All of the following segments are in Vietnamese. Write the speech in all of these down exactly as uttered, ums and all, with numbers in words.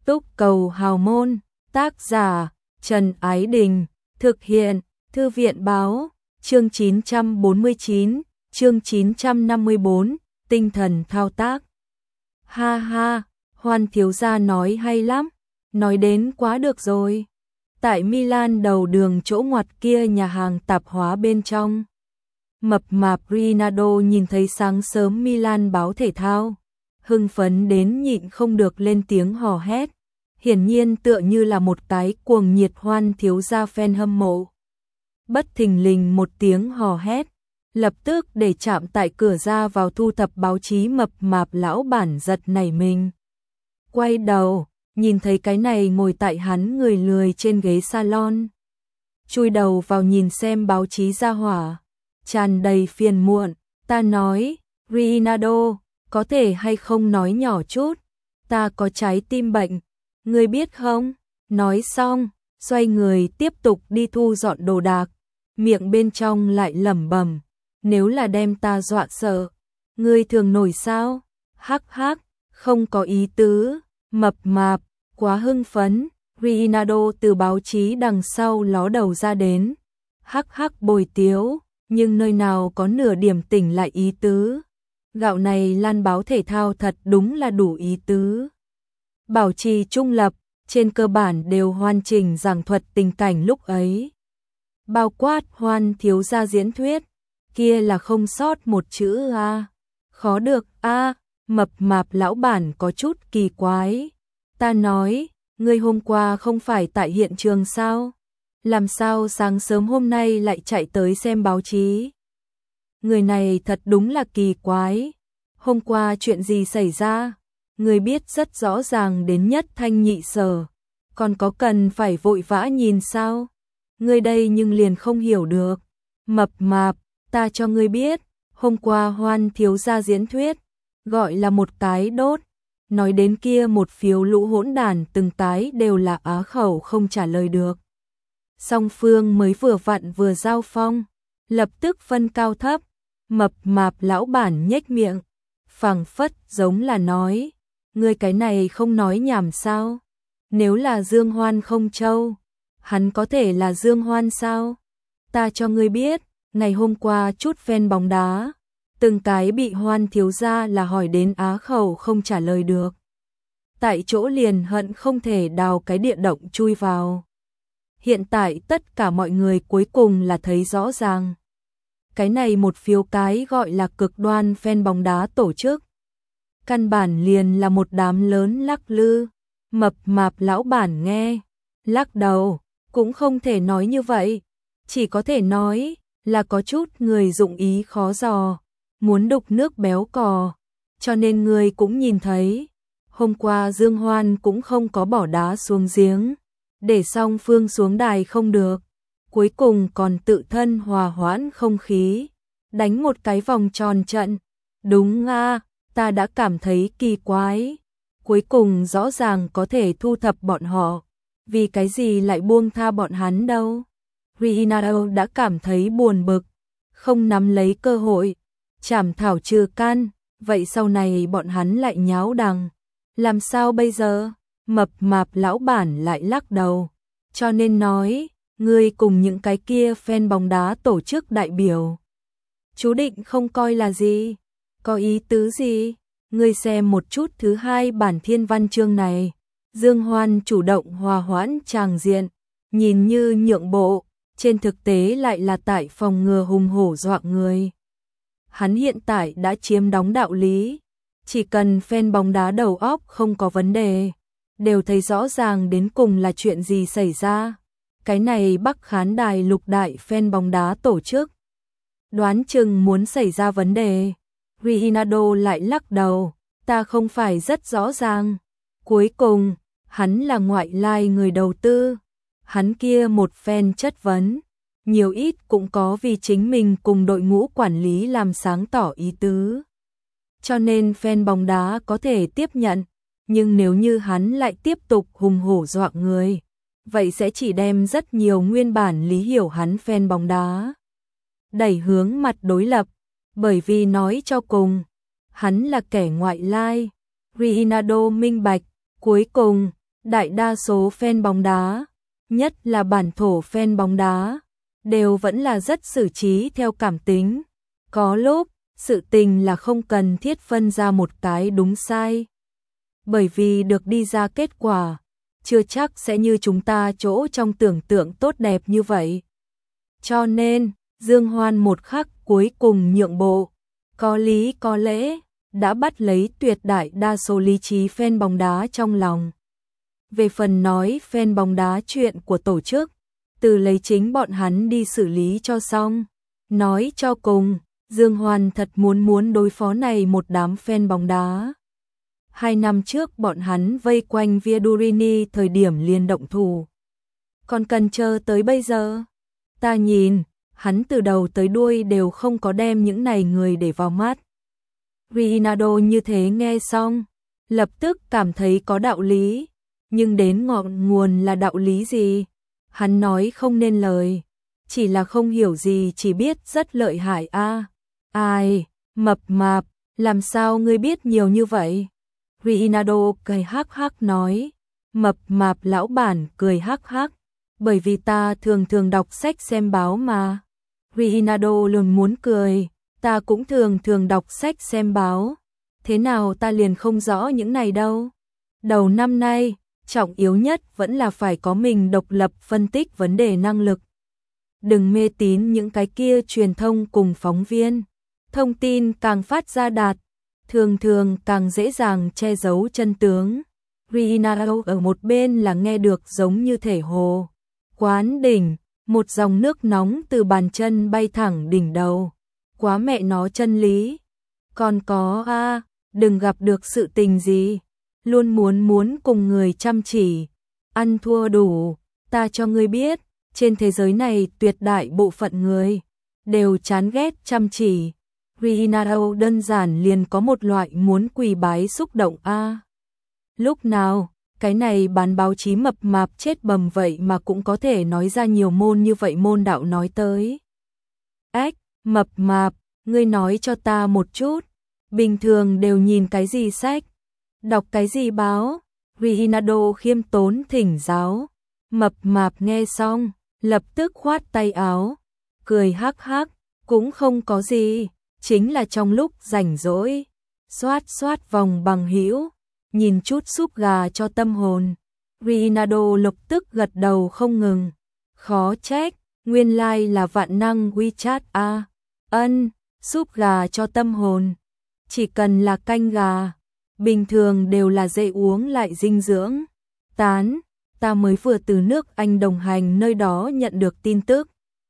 Túc cầu hào môn, tác giả Trần Ái Đình, thực hiện Thư viện báo, chương chín trăm bốn mươi chín, chương chín trăm năm mươi bốn, tinh thần thao tác. Ha ha, Hoan thiếu gia nói hay lắm, nói đến quá được rồi. Tại Milan đầu đường chỗ ngoặt kia nhà hàng tạp hóa bên trong. Mập mạp Ronaldo nhìn thấy sáng sớm Milan báo thể thao, hưng phấn đến nhịn không được lên tiếng hò hét. Hiển nhiên tựa như là một cái cuồng nhiệt Hoan thiếu gia fan hâm mộ. Bất thình lình một tiếng hò hét, lập tức để chạm tại cửa ra vào thu thập báo chí mập mạp lão bản giật nảy mình. Quay đầu, nhìn thấy cái này ngồi tại hắn người lười trên ghế salon. Chui đầu vào nhìn xem báo chí ra hỏa, tràn đầy phiền muộn. Ta nói, Ronaldo, có thể hay không nói nhỏ chút, ta có trái tim bệnh, ngươi biết không? Nói xong, xoay người tiếp tục đi thu dọn đồ đạc, miệng bên trong lại lẩm bẩm, nếu là đem ta dọa sợ, ngươi thường nổi sao? Hắc hắc, không có ý tứ. Mập mạp quá hưng phấn, Ronaldo từ báo chí đằng sau ló đầu ra đến, hắc hắc bồi tiếu, nhưng nơi nào có nửa điểm tỉnh lại ý tứ. Gạo này lan báo thể thao thật đúng là đủ ý tứ. Bảo trì trung lập, trên cơ bản đều hoàn chỉnh giảng thuật tình cảnh lúc ấy. Bao quát Hoan thiếu gia diễn thuyết, kia là không sót một chữ a. Khó được a. Mập mạp lão bản có chút kỳ quái. Ta nói, ngươi hôm qua không phải tại hiện trường sao? Làm sao sáng sớm hôm nay lại chạy tới xem báo chí? Người này thật đúng là kỳ quái. Hôm qua chuyện gì xảy ra? Ngươi biết rất rõ ràng đến nhất thanh nhị sở, còn có cần phải vội vã nhìn sao? Ngươi đây nhưng liền không hiểu được. Mập mạp, ta cho ngươi biết, hôm qua Hoan thiếu gia diễn thuyết, gọi là một cái đốt, nói đến kia một phiếu lũ hỗn đản từng cái đều là á khẩu không trả lời được. Song phương mới vừa vặn vừa giao phong, lập tức phân cao thấp. Mập mạp lão bản nhếch miệng, phảng phất giống là nói, ngươi cái này không nói nhảm sao? Nếu là Dương Hoan không châu, hắn có thể là Dương Hoan sao? Ta cho ngươi biết, ngày hôm qua chút fan bóng đá, từng cái bị Hoan thiếu gia là hỏi đến á khẩu không trả lời được. Tại chỗ liền hận không thể đào cái địa động chui vào. Hiện tại tất cả mọi người cuối cùng là thấy rõ ràng. Cái này một phiếu cái gọi là cực đoan fan bóng đá tổ chức. Căn bản liền là một đám lớn lắc lư. Mập mạp lão bản nghe, lắc đầu, cũng không thể nói như vậy. Chỉ có thể nói là có chút người dụng ý khó dò, muốn đục nước béo cò. Cho nên người cũng nhìn thấy, hôm qua Dương Hoan cũng không có bỏ đá xuống giếng, để song phương xuống đài không được. Cuối cùng còn tự thân hòa hoãn không khí, đánh một cái vòng tròn trận. Đúng a, ta đã cảm thấy kỳ quái. Cuối cùng rõ ràng có thể thu thập bọn họ, vì cái gì lại buông tha bọn hắn đâu? Ronaldo đã cảm thấy buồn bực, không nắm lấy cơ hội, chảm thảo trừ căn, vậy sau này bọn hắn lại nháo đằng. Làm sao bây giờ? Mập mạp lão bản lại lắc đầu, cho nên nói, ngươi cùng những cái kia fan bóng đá tổ chức đại biểu, chú định không coi là gì, có ý tứ gì? Ngươi xem một chút thứ hai bản thiên văn chương này, Dương Hoan chủ động hòa hoãn tràng diện, nhìn như nhượng bộ, trên thực tế lại là tại phòng ngừa hùng hổ dọa người. Hắn hiện tại đã chiếm đóng đạo lý, chỉ cần fan bóng đá đầu óc không có vấn đề, đều thấy rõ ràng đến cùng là chuyện gì xảy ra. Cái này Bắc khán đài lục đại fan bóng đá tổ chức, đoán chừng muốn xảy ra vấn đề. Ronaldo lại lắc đầu, ta không phải rất rõ ràng. Cuối cùng, hắn là ngoại lai người đầu tư. Hắn kia một fan chất vấn, nhiều ít cũng có vì chính mình cùng đội ngũ quản lý làm sáng tỏ ý tứ. Cho nên fan bóng đá có thể tiếp nhận, nhưng nếu như hắn lại tiếp tục hùng hổ dọa người, vậy sẽ chỉ đem rất nhiều nguyên bản lý hiểu hắn fan bóng đá đẩy hướng mặt đối lập. Bởi vì nói cho cùng, hắn là kẻ ngoại lai. Ronaldo minh bạch, cuối cùng, Đại đa số fan bóng đá, nhất là bản thổ fan bóng đá, đều vẫn là rất xử trí theo cảm tính. Có lúc, sự tình là không cần thiết phân ra một cái đúng sai. Bởi vì được đi ra kết quả, chưa chắc sẽ như chúng ta chỗ trong tưởng tượng tốt đẹp như vậy. Cho nên, Dương Hoan một khắc cuối cùng nhượng bộ, có lý có lẽ, đã bắt lấy tuyệt đại đa số lý trí fan bóng đá trong lòng. Về phần nói fan bóng đá chuyện của tổ chức, từ lấy chính bọn hắn đi xử lý cho xong. Nói cho cùng, Dương Hoan thật muốn muốn đối phó này một đám fan bóng đá. Hai năm trước bọn hắn vây quanh Viadurini thời điểm liền động thủ. Còn cần chờ tới bây giờ? Ta nhìn, hắn từ đầu tới đuôi đều không có đem những này người để vào mắt. Ronaldo như thế nghe xong, lập tức cảm thấy có đạo lý, nhưng đến ngọn nguồn là đạo lý gì? Hắn nói không nên lời, chỉ là không hiểu gì, chỉ biết rất lợi hại a. À, ai, mập mạp, làm sao ngươi biết nhiều như vậy? Ronaldo cười hắc hắc nói, mập mạp lão bản cười hắc hắc, bởi vì ta thường thường đọc sách xem báo mà. Ronaldo luôn muốn cười, ta cũng thường thường đọc sách xem báo, thế nào ta liền không rõ những này đâu. Đầu năm nay, trọng yếu nhất vẫn là phải có mình độc lập phân tích vấn đề năng lực. Đừng mê tín những cái kia truyền thông cùng phóng viên. Thông tin càng phát ra đạt, thường thường càng dễ dàng che giấu chân tướng. Ronaldo ở một bên là nghe được giống như thể hồ quán đỉnh, một dòng nước nóng từ bàn chân bay thẳng đỉnh đầu. Quá mẹ nó chân lý. Còn có a, à, đừng gặp được sự tình gì, luôn muốn muốn cùng người chăm chỉ, ăn thua đủ. Ta cho ngươi biết, trên thế giới này tuyệt đại bộ phận người đều chán ghét chăm chỉ. Ronaldo đơn giản liền có một loại muốn quỳ bái xúc động a. À, lúc nào, cái này bán báo chí mập mạp chết bầm vậy mà cũng có thể nói ra nhiều môn như vậy môn đạo nói tới. Ếch, mập mạp, ngươi nói cho ta một chút, bình thường đều nhìn cái gì sách, đọc cái gì báo? Ronaldo khiêm tốn thỉnh giáo. Mập mạp nghe xong, lập tức khoát tay áo, cười hắc hắc, cũng không có gì, chính là trong lúc rảnh rỗi, xoát xoát vòng bằng hữu, nhìn chút súp gà cho tâm hồn. Ronaldo lập tức gật đầu không ngừng, khó trách, nguyên lai like là vạn năng WeChat a. À, ân, súp gà cho tâm hồn, chỉ cần là canh gà, bình thường đều là dễ uống lại dinh dưỡng. Tán, ta mới vừa từ nước Anh đồng hành nơi đó nhận được tin tức.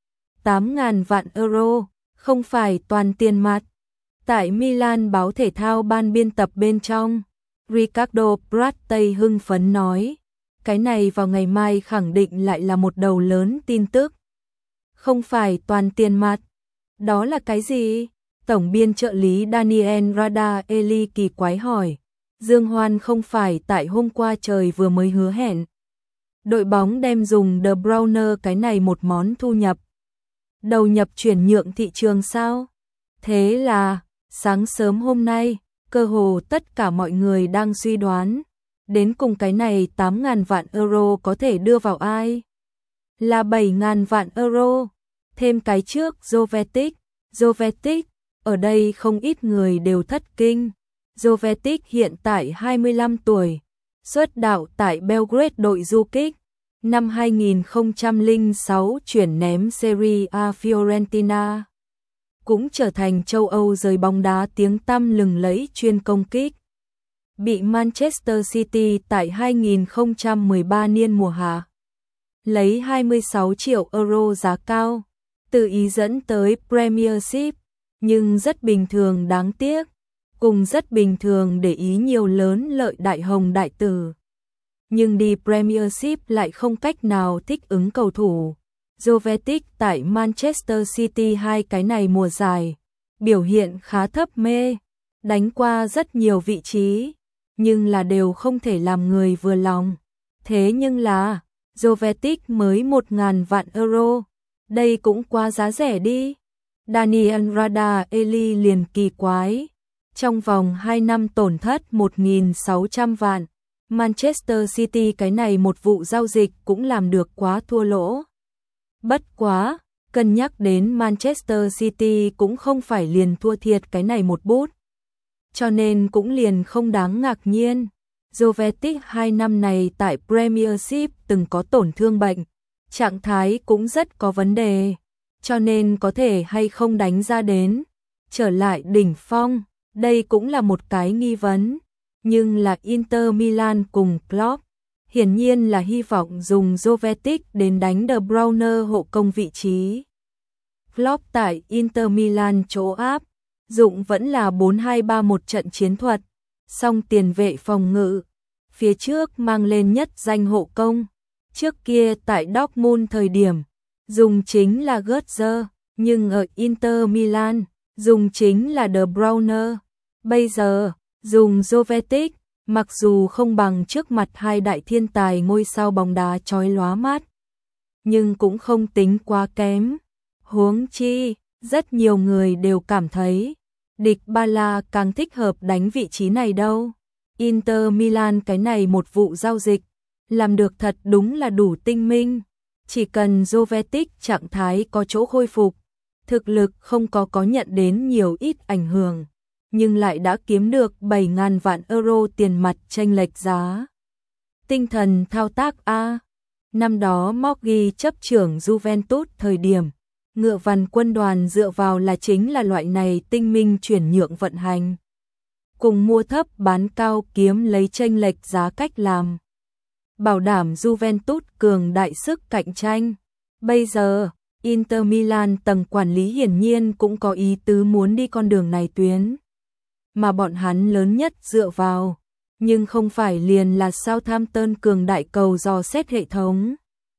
tám ngàn vạn euro, không phải toàn tiền mặt. Tại Milan báo thể thao ban biên tập bên trong, Ricardo Prattey hưng phấn nói, cái này vào ngày mai khẳng định lại là một đầu lớn tin tức. Không phải toàn tiền mặt, đó là cái gì? Tổng biên trợ lý Daniel Rada Eli kỳ quái hỏi. Dương Hoan không phải tại hôm qua trời vừa mới hứa hẹn đội bóng đem dùng De Bruyne cái này một món thu nhập đầu nhập chuyển nhượng thị trường sao? Thế là, sáng sớm hôm nay, cơ hồ tất cả mọi người đang suy đoán, đến cùng cái này tám ngàn vạn euro có thể đưa vào ai? Là bảy ngàn vạn euro, thêm cái trước Jovetic, Jovetic, ở đây không ít người đều thất kinh. Jovetic hiện tại hai mươi lăm tuổi, xuất đạo tại Belgrade đội du kích, năm hai nghìn không trăm lẻ sáu chuyển ném Serie A Fiorentina, cũng trở thành châu Âu giới bóng đá tiếng tăm lừng lẫy chuyên công kích. Bị Manchester City tại hai nghìn không trăm mười ba niên mùa hạ lấy hai mươi sáu triệu euro giá cao, tự ý dẫn tới Premiership, nhưng rất bình thường đáng tiếc, cùng rất bình thường để ý nhiều lớn lợi đại hồng đại tử. Nhưng đi Premiership lại không cách nào thích ứng cầu thủ. Jovetic tại Manchester City hai cái này mùa giải, biểu hiện khá thấp mê, đánh qua rất nhiều vị trí, nhưng là đều không thể làm người vừa lòng. Thế nhưng là, Jovetic mới một ngàn vạn euro, đây cũng quá giá rẻ đi. Daniel Rada Eli liền kỳ quái, trong vòng hai năm tổn thất một nghìn sáu trăm vạn, Manchester City cái này một vụ giao dịch cũng làm được quá thua lỗ. Bất quá, cân nhắc đến Manchester City cũng không phải liền thua thiệt cái này một bút. Cho nên cũng liền không đáng ngạc nhiên. Jovetic hai năm này tại Premiership từng có tổn thương bệnh, trạng thái cũng rất có vấn đề, cho nên có thể hay không đánh ra đến, trở lại đỉnh phong, đây cũng là một cái nghi vấn. Nhưng là Inter Milan cùng Klopp, hiển nhiên là hy vọng dùng Jovetic đến đánh De Bruyne hộ công vị trí. Klopp tại Inter Milan chỗ áp dụng vẫn là bốn hai ba một trận chiến thuật, song tiền vệ phòng ngự phía trước mang lên nhất danh hộ công. Trước kia tại Dortmund thời điểm dùng chính là Götze, nhưng ở Inter Milan dùng chính là De Bruyne. Bây giờ dùng Jovetic, mặc dù không bằng trước mặt hai đại thiên tài ngôi sao bóng đá chói lóa mắt, nhưng cũng không tính quá kém. Huống chi, rất nhiều người đều cảm thấy Dybala càng thích hợp đánh vị trí này đâu. Inter Milan cái này một vụ giao dịch làm được thật đúng là đủ tinh minh. Chỉ cần Jovetic trạng thái có chỗ khôi phục, thực lực không có có nhận đến nhiều ít ảnh hưởng, nhưng lại đã kiếm được bảy nghìn vạn euro tiền mặt chênh lệch giá. Tinh thần thao tác A. Năm đó Moggi chấp trưởng Juventus thời điểm, ngựa vằn quân đoàn dựa vào là chính là loại này tinh minh chuyển nhượng vận hành. Cùng mua thấp bán cao kiếm lấy chênh lệch giá cách làm. Bảo đảm Juventus cường đại sức cạnh tranh. Bây giờ, Inter Milan tầng quản lý hiển nhiên cũng có ý tứ muốn đi con đường này tuyến. Mà bọn hắn lớn nhất dựa vào, nhưng không phải liền là Southampton cường đại cầu dò xét hệ thống.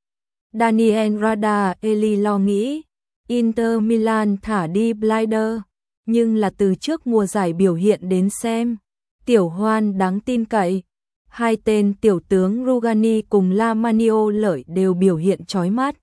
Daniel Rada Eli lo nghĩ, Inter Milan thả đi Blinder, nhưng là từ trước mùa giải biểu hiện đến xem, Tiểu Hoan đáng tin cậy. Hai tên tiểu tướng Rugani cùng Lamanio lợi đều biểu hiện chói mắt.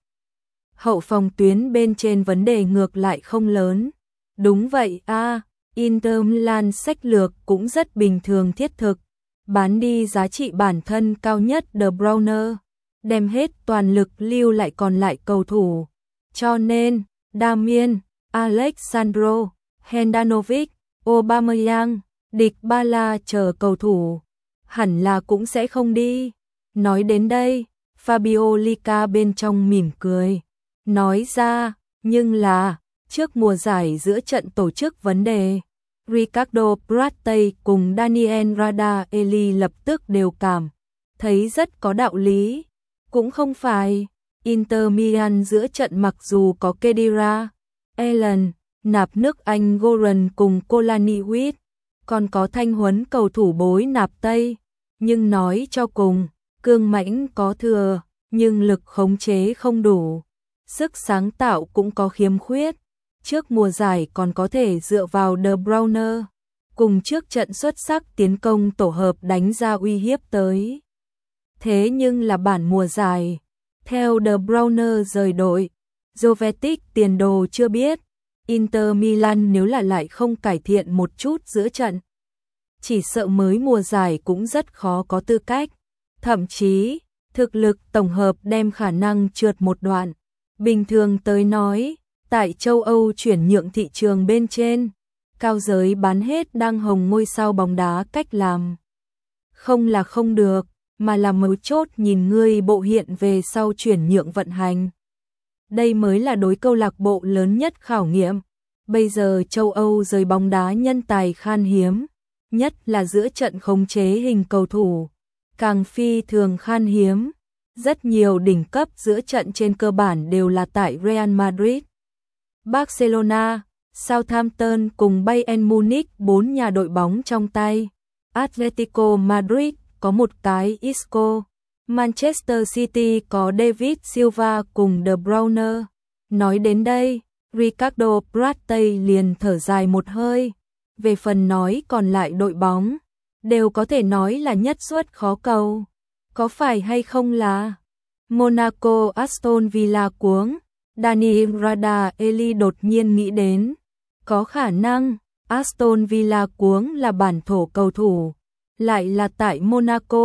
Hậu phòng tuyến bên trên vấn đề ngược lại không lớn. Đúng vậy a, à, Inter Milan sách lược cũng rất bình thường thiết thực, bán đi giá trị bản thân cao nhất De Bruyne, đem hết toàn lực lưu lại còn lại cầu thủ. Cho nên, Damian, Alexandro, Handanovic, Aubameyang, Dybala chờ cầu thủ hẳn là cũng sẽ không đi. Nói đến đây, Fabio Lica bên trong mỉm cười, nói ra, nhưng là, trước mùa giải giữa trận tổ chức vấn đề, Ricardo Prattey cùng Daniel Rada Eli lập tức đều cảm thấy rất có đạo lý. Cũng không phải, Inter Milan giữa trận mặc dù có Khedira, Allen, nạp nước Anh Goran cùng Kolaniewicz, còn có thanh huấn cầu thủ bối nạp Tây, nhưng nói cho cùng, cương mãnh có thừa, nhưng lực khống chế không đủ, sức sáng tạo cũng có khiếm khuyết. Trước mùa giải còn có thể dựa vào De Bruyne, cùng trước trận xuất sắc tiến công tổ hợp đánh ra uy hiếp tới. Thế nhưng là bản mùa giải, theo De Bruyne rời đội, Jovetic tiền đồ chưa biết. Inter Milan nếu là lại không cải thiện một chút giữa trận, chỉ sợ mới mùa giải cũng rất khó có tư cách. Thậm chí, thực lực tổng hợp đem khả năng trượt một đoạn. Bình thường tới nói, tại châu Âu chuyển nhượng thị trường bên trên, cao giới bán hết đang hồng ngôi sao bóng đá cách làm. Không là không được, mà là mấu chốt nhìn ngươi bộ hiện về sau chuyển nhượng vận hành. Đây mới là đối câu lạc bộ lớn nhất khảo nghiệm. Bây giờ châu Âu giới bóng đá nhân tài khan hiếm, nhất là giữa trận khống chế hình cầu thủ, càng phi thường khan hiếm. Rất nhiều đỉnh cấp giữa trận trên cơ bản đều là tại Real Madrid, Barcelona, Southampton cùng Bayern Munich, bốn nhà đội bóng trong tay. Atletico Madrid có một cái Isco, Manchester City có David Silva cùng De Bruyne. Nói đến đây, Ricardo Prattey liền thở dài một hơi. Về phần nói còn lại đội bóng, đều có thể nói là nhất suất khó cầu. Có phải hay không là Monaco, Aston Villa cuống? Daniel Rada Eli đột nhiên nghĩ đến, có khả năng Aston Villa cuống là bản thổ cầu thủ, lại là tại Monaco,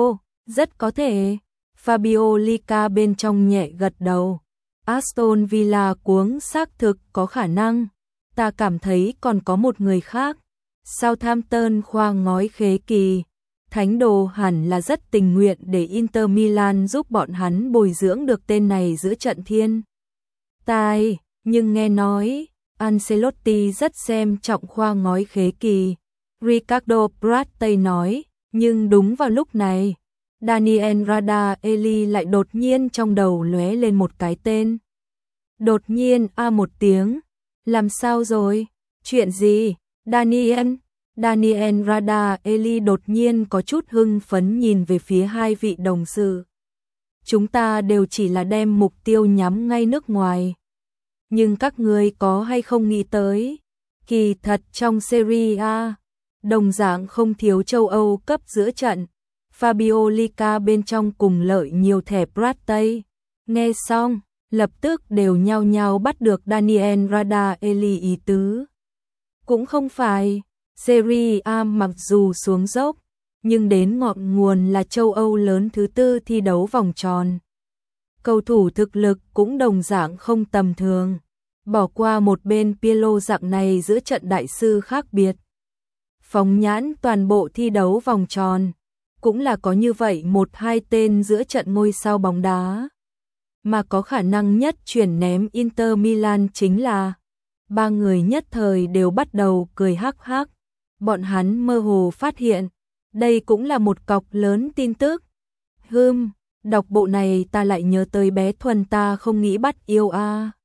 Rất có thể. Fabio Lica bên trong nhẹ gật đầu. Aston Villa cuống xác thực có khả năng. Ta cảm thấy còn có một người khác. Southampton khoa ngói khế kỳ. Thánh đồ hẳn là rất tình nguyện để Inter Milan giúp bọn hắn bồi dưỡng được tên này giữa trận thiên tài, nhưng nghe nói Ancelotti rất xem trọng khoa ngói khế kỳ. Ricardo Prattey nói, nhưng đúng vào lúc này, Daniel Radaeli lại đột nhiên trong đầu lóe lên một cái tên. Đột nhiên a một tiếng, làm sao rồi? Chuyện gì? Daniel Daniel Radaeli đột nhiên có chút hưng phấn nhìn về phía hai vị đồng sự. Chúng ta đều chỉ là đem mục tiêu nhắm ngay nước ngoài. Nhưng các ngươi có hay không nghĩ tới, kỳ thật trong Serie A, đồng dạng không thiếu châu Âu cấp giữa trận. Fabio Lica bên trong cùng lợi nhiều thẻ Prattey. Nghe xong, lập tức đều nhao nhao bắt được Daniel Radaeli ý tứ. Cũng không phải, Serie A mặc dù xuống dốc, nhưng đến ngọn nguồn là châu Âu lớn thứ tư thi đấu vòng tròn. Cầu thủ thực lực cũng đồng dạng không tầm thường. Bỏ qua một bên Pirlo dạng này giữa trận đại sư khác biệt. Phóng nhãn toàn bộ thi đấu vòng tròn, cũng là có như vậy một hai tên giữa trận ngôi sao bóng đá. Mà có khả năng nhất chuyển ném Inter Milan chính là ba người nhất thời đều bắt đầu cười hắc hắc. Bọn hắn mơ hồ phát hiện, đây cũng là một cọc lớn tin tức. Hừm, đọc bộ này ta lại nhớ tới bé Thuần ta không nghĩ bắt yêu a.